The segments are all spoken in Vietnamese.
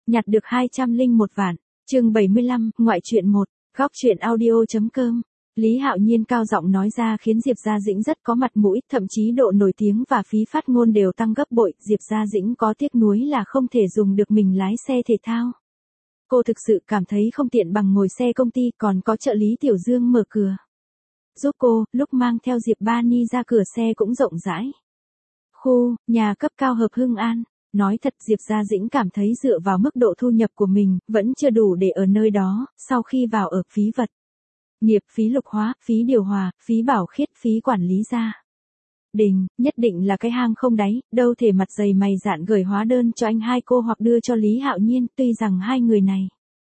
Nhặt được 201 vạn. Chương 75, ngoại truyện 1, góc truyện audio.com. Lý Hạo Nhiên cao giọng nói ra khiến Diệp Gia Dĩnh rất có mặt mũi, thậm chí độ nổi tiếng và phí phát ngôn đều tăng gấp bội. Diệp Gia Dĩnh có tiếc nuối là không thể dùng được mình lái xe thể thao. Cô thực sự cảm thấy không tiện bằng ngồi xe công ty, còn có trợ lý Tiểu Dương mở cửa giúp cô, lúc mang theo Diệp Ba Ni ra cửa xe cũng rộng rãi. Nhà cấp cao Hợp Hưng An. Nói thật, Diệp Gia Dĩnh cảm thấy dựa vào mức độ thu nhập của mình, vẫn chưa đủ để ở nơi đó. Sau khi vào ở phí vật nghiệp, phí lục hóa, phí điều hòa, phí bảo khiết, phí quản lý gia đình, nhất định là cái hang không đáy. Đâu thể mặt dày mày dạn gửi hóa đơn cho anh hai cô hoặc đưa cho Lý Hạo Nhiên. Tuy rằng hai người này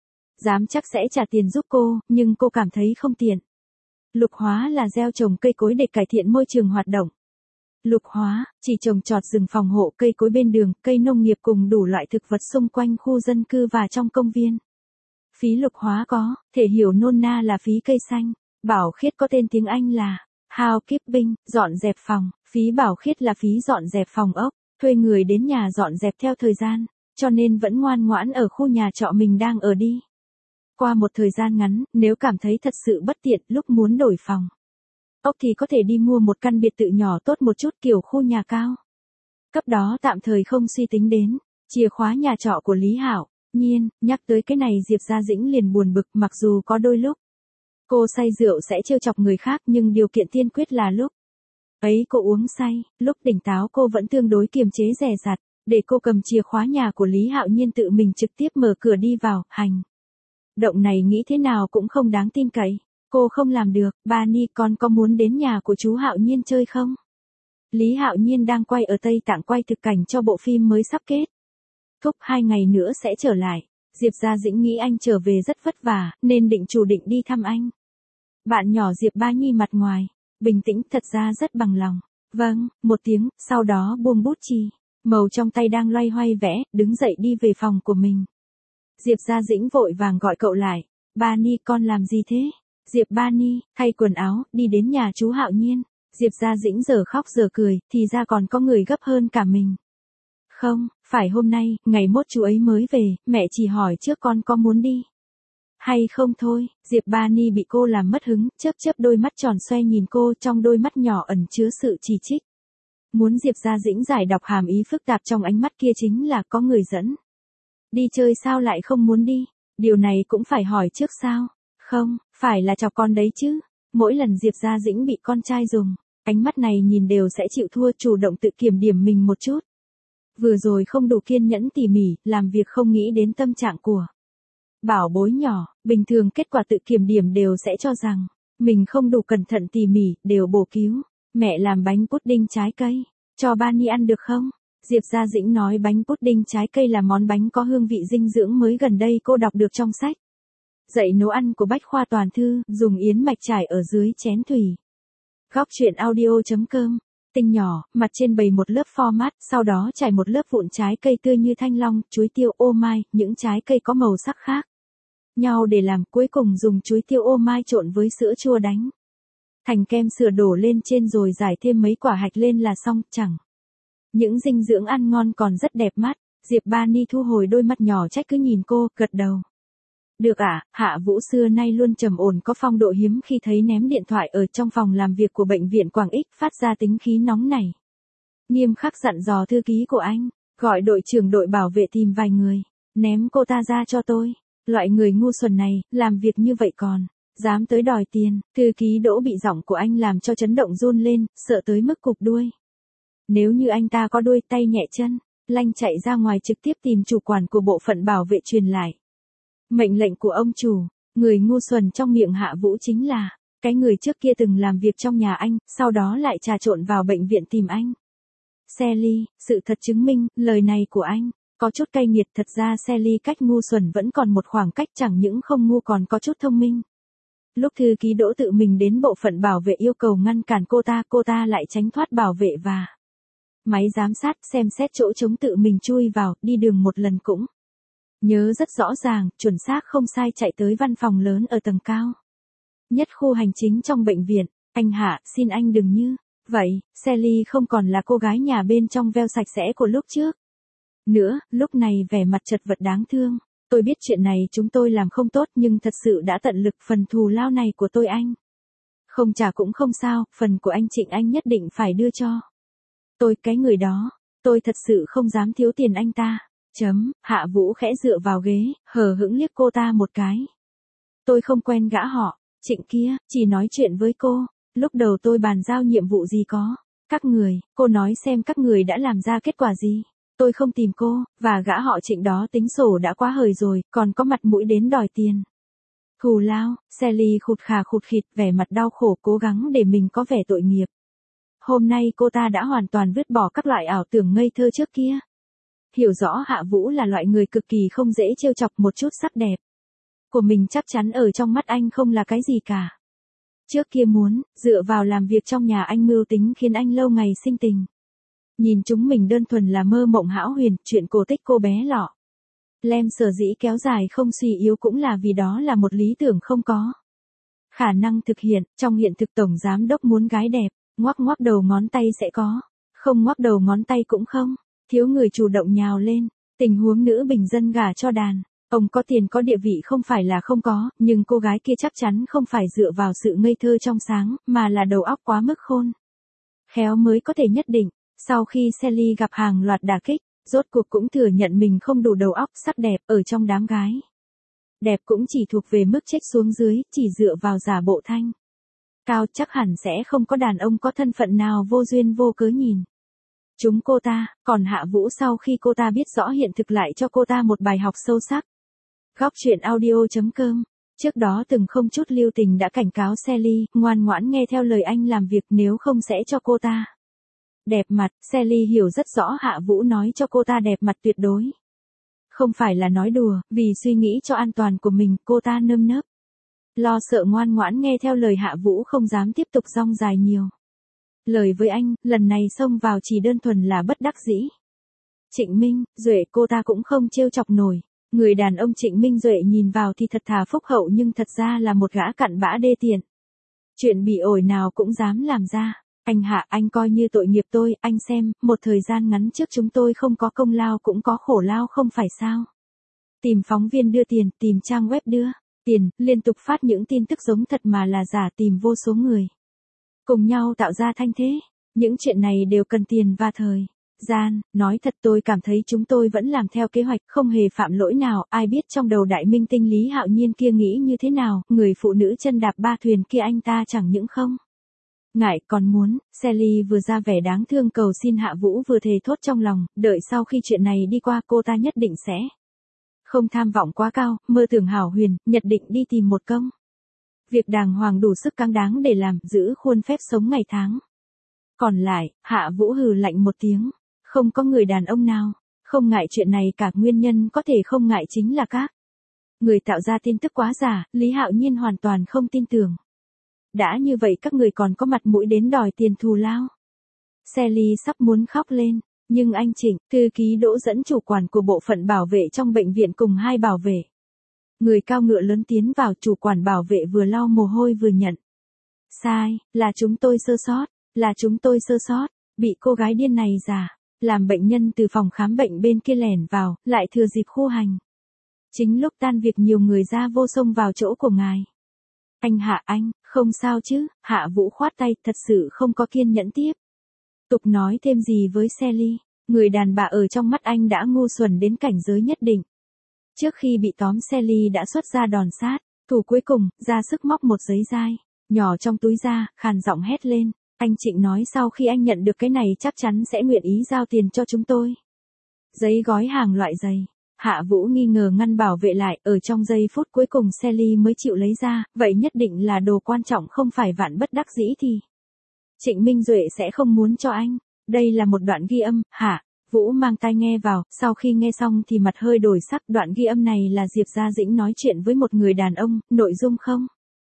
dám chắc sẽ trả tiền giúp cô, nhưng cô cảm thấy không tiện. Lục hóa là gieo trồng cây cối để cải thiện môi trường hoạt động. Lục hóa, chỉ trồng trọt rừng phòng hộ, cây cối bên đường, cây nông nghiệp cùng đủ loại thực vật xung quanh khu dân cư và trong công viên. Phí lục hóa có thể hiểu nôm na là phí cây xanh. Bảo khiết có tên tiếng Anh là housekeeping, dọn dẹp phòng. Phí bảo khiết là phí dọn dẹp phòng ốc, thuê người đến nhà dọn dẹp theo thời gian, cho nên vẫn ngoan ngoãn ở khu nhà trọ mình đang ở đi. Qua một thời gian ngắn, nếu cảm thấy thật sự bất tiện, lúc muốn đổi phòng ốc thì có thể đi mua một căn biệt thự nhỏ tốt một chút, kiểu khu nhà cao cấp đó tạm thời không suy tính đến. Chìa khóa nhà trọ của Lý Hạo Nhiên. Nhắc tới cái này Diệp Gia Dĩnh liền buồn bực, mặc dù có đôi lúc cô say rượu sẽ trêu chọc người khác, nhưng điều kiện tiên quyết là lúc ấy cô uống say. Lúc tỉnh táo cô vẫn tương đối kiềm chế dè dặt, để cô cầm chìa khóa nhà của Lý Hạo Nhiên tự mình trực tiếp mở cửa đi vào. Hành động này nghĩ thế nào cũng không đáng tin cậy. Cô không làm được. Ba Ni, con có muốn đến nhà của chú Hạo Nhiên chơi không? Lý Hạo Nhiên đang quay ở Tây Tạng, quay thực cảnh cho bộ phim mới sắp kết thúc, 2 ngày nữa sẽ trở lại. Diệp Gia Dĩnh nghĩ anh trở về rất vất vả, nên chủ định đi thăm anh. Bạn nhỏ Diệp Ba Nhi mặt ngoài bình tĩnh, thật ra rất bằng lòng. Vâng, một tiếng, sau đó buông bút chì màu trong tay đang loay hoay vẽ, đứng dậy đi về phòng của mình. Diệp Gia Dĩnh vội vàng gọi cậu lại. Ba Ni, con làm gì thế? Diệp Ba Ni, thay quần áo, đi đến nhà chú Hạo Nhiên. Diệp Gia Dĩnh giờ khóc giờ cười, thì ra còn có người gấp hơn cả mình. Không, phải hôm nay, ngày mốt chú ấy mới về, mẹ chỉ hỏi trước con có muốn đi hay không thôi. Diệp Ba Ni bị cô làm mất hứng, chớp chớp đôi mắt tròn xoe nhìn cô, trong đôi mắt nhỏ ẩn chứa sự chỉ trích. Muốn Diệp Gia Dĩnh giải đọc hàm ý phức tạp trong ánh mắt kia chính là có người dẫn đi chơi sao lại không muốn đi? Điều này cũng phải hỏi trước sao? Không, phải là chọc con đấy chứ. Mỗi lần Diệp Gia Dĩnh bị con trai dùng ánh mắt này nhìn đều sẽ chịu thua, chủ động tự kiểm điểm mình một chút. Vừa rồi không đủ kiên nhẫn tỉ mỉ, làm việc không nghĩ đến tâm trạng của bảo bối nhỏ. Bình thường kết quả tự kiểm điểm đều sẽ cho rằng mình không đủ cẩn thận tỉ mỉ, đều bổ cứu. Mẹ làm bánh pudding trái cây cho Ba Ni ăn được không? Diệp Gia Dĩnh nói bánh pudding trái cây là món bánh có hương vị dinh dưỡng mới gần đây cô đọc được trong sách dạy nấu ăn của Bách Khoa Toàn Thư, dùng yến mạch trải ở dưới chén thủy. Góc truyện audio.com. Tinh nhỏ, mặt trên bày một lớp format, sau đó trải một lớp vụn trái cây tươi như thanh long, chuối tiêu, ô mai, những trái cây có màu sắc khác nhau để làm, cuối cùng dùng chuối tiêu ô mai trộn với sữa chua đánh thành kem sữa đổ lên trên rồi rải thêm mấy quả hạch lên là xong. Chẳng những dinh dưỡng ăn ngon còn rất đẹp mắt. Diệp Ba Ni thu hồi đôi mắt nhỏ trách cứ nhìn cô, gật đầu. Được ạ. Hạ Vũ xưa nay luôn trầm ổn có phong độ, hiếm khi thấy ném điện thoại ở trong phòng làm việc của bệnh viện Quảng Ích, phát ra tính khí nóng này. Nghiêm khắc dặn dò thư ký của anh, gọi đội trưởng đội bảo vệ tìm vài người, ném cô ta ra cho tôi. Loại người ngu xuẩn này, làm việc như vậy còn dám tới đòi tiền. Thư ký Đỗ bị giọng của anh làm cho chấn động, run lên, sợ tới mức cụp đuôi. Nếu như anh ta có đuôi, tay nhẹ chân lanh chạy ra ngoài trực tiếp tìm chủ quản của bộ phận bảo vệ truyền lại mệnh lệnh của ông chủ. Người ngu xuẩn trong miệng Hạ Vũ chính là cái người trước kia từng làm việc trong nhà anh, sau đó lại trà trộn vào bệnh viện tìm anh. Sally, sự thật chứng minh, lời này của anh có chút cay nghiệt. Thật ra Sally cách ngu xuẩn vẫn còn một khoảng cách, chẳng những không ngu còn có chút thông minh. Lúc thư ký Đỗ tự mình đến bộ phận bảo vệ yêu cầu ngăn cản cô ta lại tránh thoát bảo vệ và máy giám sát, xem xét chỗ trống tự mình chui vào. Đi đường một lần cũng nhớ rất rõ ràng, chuẩn xác không sai, chạy tới văn phòng lớn ở tầng cao nhất khu hành chính trong bệnh viện. Anh Hạ, xin anh đừng như vậy. Sally không còn là cô gái nhà bên trong veo sạch sẽ của lúc trước. Nữa, lúc này vẻ mặt chật vật đáng thương. Tôi biết chuyện này chúng tôi làm không tốt nhưng thật sự đã tận lực, phần thù lao này của tôi anh. Không trả cũng không sao, phần của anh Trịnh anh nhất định phải đưa cho. Tôi cái người đó, tôi thật sự không dám thiếu tiền anh ta. Hạ Vũ khẽ dựa vào ghế, hờ hững liếc cô ta một cái. Tôi không quen gã họ, Trịnh kia, chỉ nói chuyện với cô. Lúc đầu tôi bàn giao nhiệm vụ gì có. Các người, cô nói xem các người đã làm ra kết quả gì. Tôi không tìm cô, và gã họ Trịnh đó tính sổ đã quá hời rồi, còn có mặt mũi đến đòi tiền. Thù lao, Sally khụt khà khụt khịt, vẻ mặt đau khổ cố gắng để mình có vẻ tội nghiệp. Hôm nay cô ta đã hoàn toàn vứt bỏ các loại ảo tưởng ngây thơ trước kia. Hiểu rõ Hạ Vũ là loại người cực kỳ không dễ trêu chọc, một chút sắc đẹp của mình chắc chắn ở trong mắt anh không là cái gì cả. Trước kia muốn, dựa vào làm việc trong nhà anh mưu tính khiến anh lâu ngày sinh tình. Nhìn chúng mình đơn thuần là mơ mộng hão huyền, chuyện cổ tích cô bé lọ lem sở dĩ kéo dài không suy yếu cũng là vì đó là một lý tưởng không có khả năng thực hiện. Trong hiện thực tổng giám đốc muốn gái đẹp, ngoắc ngoắc đầu ngón tay sẽ có, không ngoắc đầu ngón tay cũng không. Thiếu người chủ động nhào lên, tình huống nữ bình dân gả cho đàn. Ông có tiền có địa vị không phải là không có, nhưng cô gái kia chắc chắn không phải dựa vào sự ngây thơ trong sáng, mà là đầu óc quá mức khôn khéo mới có thể nhất định. Sau khi Sally gặp hàng loạt đả kích, rốt cuộc cũng thừa nhận mình không đủ đầu óc, sắc đẹp ở trong đám gái đẹp cũng chỉ thuộc về mức trách xuống dưới, chỉ dựa vào giả bộ thanh cao chắc hẳn sẽ không có đàn ông có thân phận nào vô duyên vô cớ nhìn chúng cô ta. Còn Hạ Vũ sau khi cô ta biết rõ hiện thực lại cho cô ta một bài học sâu sắc. Góc truyện audio.com. Trước đó từng không chút lưu tình đã cảnh cáo Sally, ngoan ngoãn nghe theo lời anh làm việc, nếu không sẽ cho cô ta đẹp mặt. Sally hiểu rất rõ Hạ Vũ nói cho cô ta đẹp mặt tuyệt đối không phải là nói đùa, vì suy nghĩ cho an toàn của mình, cô ta nơm nớp lo sợ ngoan ngoãn nghe theo lời Hạ Vũ, không dám tiếp tục dong dài nhiều lời với anh. Lần này xông vào chỉ đơn thuần là bất đắc dĩ. Trịnh Minh Duệ cô ta cũng không trêu chọc nổi. Người đàn ông Trịnh Minh Duệ nhìn vào thì thật thà phúc hậu nhưng thật ra là một gã cặn bã đê tiện. Chuyện bị ổi nào cũng dám làm ra. Anh Hạ, anh coi như tội nghiệp tôi, anh xem, một thời gian ngắn trước chúng tôi không có công lao cũng có khổ lao không phải sao. Tìm phóng viên đưa tiền, tìm trang web đưa tiền, liên tục phát những tin tức giống thật mà là giả, tìm vô số người cùng nhau tạo ra thanh thế. Những chuyện này đều cần tiền và thời gian. Nói thật tôi cảm thấy chúng tôi vẫn làm theo kế hoạch, không hề phạm lỗi nào. Ai biết trong đầu đại minh tinh Lý Hạo Nhiên kia nghĩ như thế nào, người phụ nữ chân đạp ba thuyền kia anh ta chẳng những không ngại còn muốn. Sally vừa ra vẻ đáng thương cầu xin Hạ Vũ, vừa thề thốt trong lòng, đợi sau khi chuyện này đi qua cô ta nhất định sẽ không tham vọng quá cao, mơ tưởng hảo huyền, nhất định đi tìm một công việc đàng hoàng đủ sức cáng đáng để làm, giữ khuôn phép sống ngày tháng. Còn lại, Hạ Vũ hừ lạnh một tiếng, không có người đàn ông nào không ngại chuyện này cả. Nguyên nhân có thể không ngại chính là các người tạo ra tin tức quá giả. Lý Hạo Nhiên hoàn toàn không tin tưởng. Đã như vậy các người còn có mặt mũi đến đòi tiền thù lao. Sally sắp muốn khóc lên, nhưng anh Trịnh, thư ký Đỗ dẫn chủ quản của bộ phận bảo vệ trong bệnh viện cùng hai bảo vệ người cao ngựa lớn tiến vào. Chủ quản bảo vệ vừa lau mồ hôi vừa nhận sai, là chúng tôi sơ sót, là chúng tôi sơ sót, bị cô gái điên này giả làm bệnh nhân từ phòng khám bệnh bên kia lẻn vào, lại thừa dịp khu hành chính lúc tan việc nhiều người ra vô xông vào chỗ của ngài. Anh Hạ, anh không sao chứ? Hạ Vũ khoát tay, thật sự không có kiên nhẫn tiếp tục nói thêm gì với Sally. Người đàn bà ở trong mắt anh đã ngu xuẩn đến cảnh giới nhất định. Trước khi bị tóm, Sally đã xuất ra đòn sát thủ cuối cùng, ra sức móc một giấy dai nhỏ trong túi ra, khàn giọng hét lên. Anh Trịnh nói sau khi anh nhận được cái này chắc chắn sẽ nguyện ý giao tiền cho chúng tôi. Giấy gói hàng loại dày. Hạ Vũ nghi ngờ ngăn bảo vệ lại, ở trong giây phút cuối cùng Sally mới chịu lấy ra, vậy nhất định là đồ quan trọng, không phải vạn bất đắc dĩ thì Trịnh Minh Duệ sẽ không muốn cho anh. Đây là một đoạn ghi âm. Hạ Vũ mang tai nghe vào, sau khi nghe xong thì mặt hơi đổi sắc. Đoạn ghi âm này là Diệp Gia Dĩnh nói chuyện với một người đàn ông, nội dung không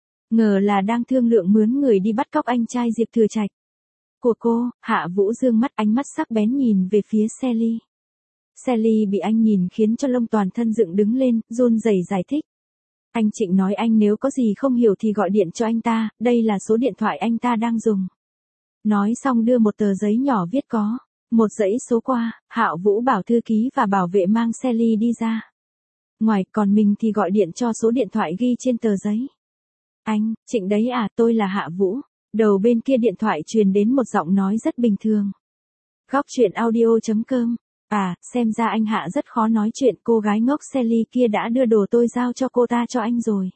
ngờ là đang thương lượng mướn người đi bắt cóc anh trai Diệp Thừa Trạch của cô. Hạ Vũ dương mắt, ánh mắt sắc bén nhìn về phía Sally. Sally bị anh nhìn khiến cho lông toàn thân dựng đứng lên, run rẩy giải thích. Anh Trịnh nói anh nếu có gì không hiểu thì gọi điện cho anh ta, đây là số điện thoại anh ta đang dùng. Nói xong đưa một tờ giấy nhỏ viết có Một dãy số qua, Hạo Vũ bảo thư ký và bảo vệ mang Sally đi ra. Ngoài, còn mình thì gọi điện cho số điện thoại ghi trên tờ giấy. Anh, Trịnh đấy à, tôi là Hạ Vũ. Đầu bên kia điện thoại truyền đến một giọng nói rất bình thường. Góc chuyện audio.com. À, xem ra anh Hạ rất khó nói chuyện, cô gái ngốc Sally kia đã đưa đồ tôi giao cho cô ta cho anh rồi.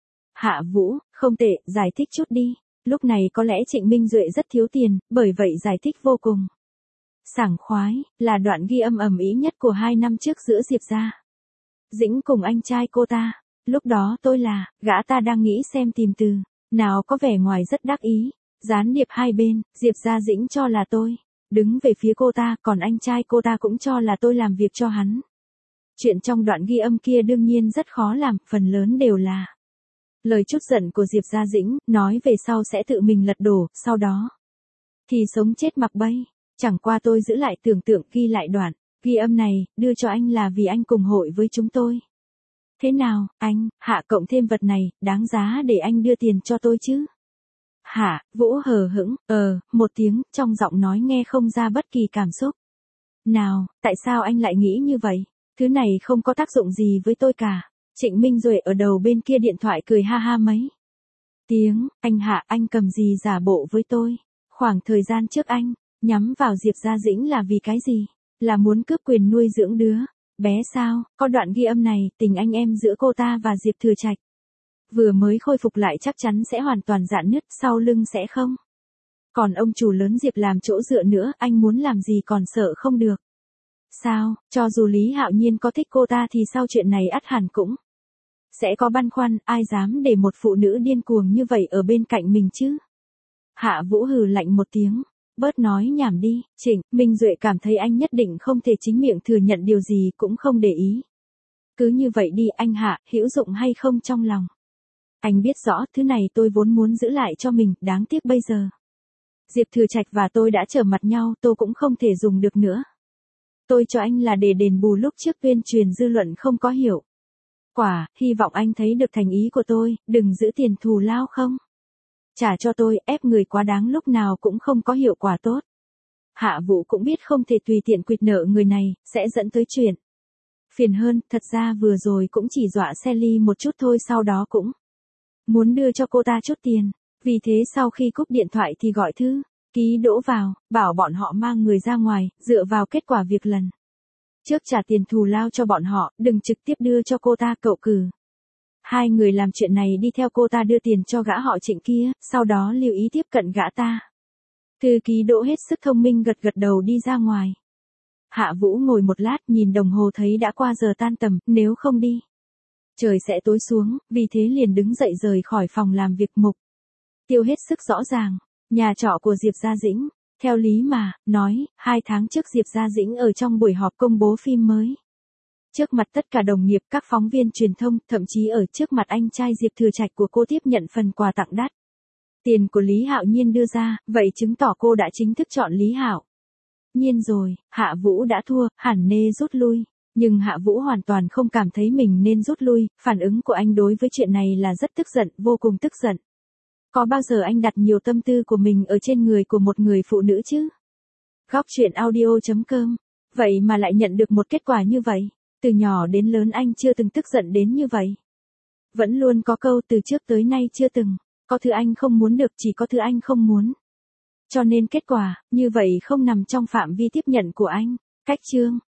Hạ Vũ, không tệ, giải thích chút đi. Lúc này có lẽ Trịnh Minh Duệ rất thiếu tiền, bởi vậy giải thích vô cùng sảng khoái, là đoạn ghi âm ầm ĩ nhất của 2 năm trước giữa Diệp Gia Dĩnh cùng anh trai cô ta. Lúc đó tôi là, gã ta đang nghĩ xem tìm từ nào có vẻ ngoài rất đắc ý. Gián điệp hai bên, Diệp Gia Dĩnh cho là tôi đứng về phía cô ta, còn anh trai cô ta cũng cho là tôi làm việc cho hắn. Chuyện trong đoạn ghi âm kia đương nhiên rất khó làm, phần lớn đều là lời trút giận của Diệp Gia Dĩnh, nói về sau sẽ tự mình lật đổ, sau đó thì sống chết mặc bay. Chẳng qua tôi giữ lại tưởng tượng ghi lại đoạn ghi âm này, đưa cho anh là vì anh cùng hội với chúng tôi. Thế nào, anh, Hạ cộng thêm vật này, đáng giá để anh đưa tiền cho tôi chứ? Hạ, Vũ hờ hững, một tiếng, trong giọng nói nghe không ra bất kỳ cảm xúc nào. Tại sao anh lại nghĩ như vậy? Thứ này không có tác dụng gì với tôi cả. Trịnh Minh Duệ ở đầu bên kia điện thoại cười ha ha mấy tiếng. Anh Hạ, anh cầm gì giả bộ với tôi? Khoảng thời gian trước anh nhắm vào Diệp Gia Dĩnh là vì cái gì? Là muốn cướp quyền nuôi dưỡng đứa bé sao? Có đoạn ghi âm này, tình anh em giữa cô ta và Diệp Thừa Trạch vừa mới khôi phục lại chắc chắn sẽ hoàn toàn rạn nứt, sau lưng sẽ không còn ông chủ lớn Diệp làm chỗ dựa nữa, anh muốn làm gì còn sợ không được. Sao, cho dù Lý Hạo Nhiên có thích cô ta thì sau chuyện này ắt hẳn cũng sẽ có băn khoăn, ai dám để một phụ nữ điên cuồng như vậy ở bên cạnh mình chứ? Hạ Vũ hừ lạnh một tiếng, bớt nói nhảm đi. Trịnh Minh Duệ cảm thấy anh nhất định không thể chính miệng thừa nhận điều gì, cũng không để ý. Cứ như vậy đi anh Hạ, hữu dụng hay không trong lòng. Anh biết rõ, thứ này tôi vốn muốn giữ lại cho mình, đáng tiếc bây giờ Diệp Thừa Trạch và tôi đã trở mặt nhau, tôi cũng không thể dùng được nữa. Tôi cho anh là để đền bù lúc trước tuyên truyền dư luận không có hiệu quả, hy vọng anh thấy được thành ý của tôi, đừng giữ tiền thù lao không. Trả cho tôi, ép người quá đáng lúc nào cũng không có hiệu quả tốt. Hạ Vũ cũng biết không thể tùy tiện quỵt nợ người này, sẽ dẫn tới chuyện phiền hơn. Thật ra vừa rồi cũng chỉ dọa Sally một chút thôi, sau đó cũng muốn đưa cho cô ta chút tiền. Vì thế sau khi cúp điện thoại thì gọi thư ký Đỗ vào, bảo bọn họ mang người ra ngoài, dựa vào kết quả việc lần trước trả tiền thù lao cho bọn họ, đừng trực tiếp đưa cho cô ta. Cậu cử hai người làm chuyện này đi theo cô ta đưa tiền cho gã họ Trịnh kia, sau đó lưu ý tiếp cận gã ta. Thư ký Đỗ hết sức thông minh gật gật đầu đi ra ngoài. Hạ Vũ ngồi một lát nhìn đồng hồ thấy đã qua giờ tan tầm, nếu không đi trời sẽ tối xuống, vì thế liền đứng dậy rời khỏi phòng làm việc. Mục tiêu hết sức rõ ràng, nhà trọ của Diệp Gia Dĩnh. Theo lý mà nói, 2 tháng trước Diệp Gia Dĩnh ở trong buổi họp công bố phim mới, trước mặt tất cả đồng nghiệp, các phóng viên truyền thông, thậm chí ở trước mặt anh trai Diệp Thừa Trạch của cô tiếp nhận phần quà tặng đắt tiền của Lý Hạo Nhiên đưa ra, vậy chứng tỏ cô đã chính thức chọn Lý Hạo Nhiên rồi. Hạ Vũ đã thua, hẳn nên rút lui. Nhưng Hạ Vũ hoàn toàn không cảm thấy mình nên rút lui, phản ứng của anh đối với chuyện này là rất tức giận, vô cùng tức giận. Có bao giờ anh đặt nhiều tâm tư của mình ở trên người của một người phụ nữ chứ? Góc chuyện audio.com. Vậy mà lại nhận được một kết quả như vậy. Từ nhỏ đến lớn anh chưa từng tức giận đến như vậy. Vẫn luôn có câu từ trước tới nay chưa từng có thứ anh không muốn được, chỉ có thứ anh không muốn. Cho nên kết quả như vậy không nằm trong phạm vi tiếp nhận của anh. Cách chương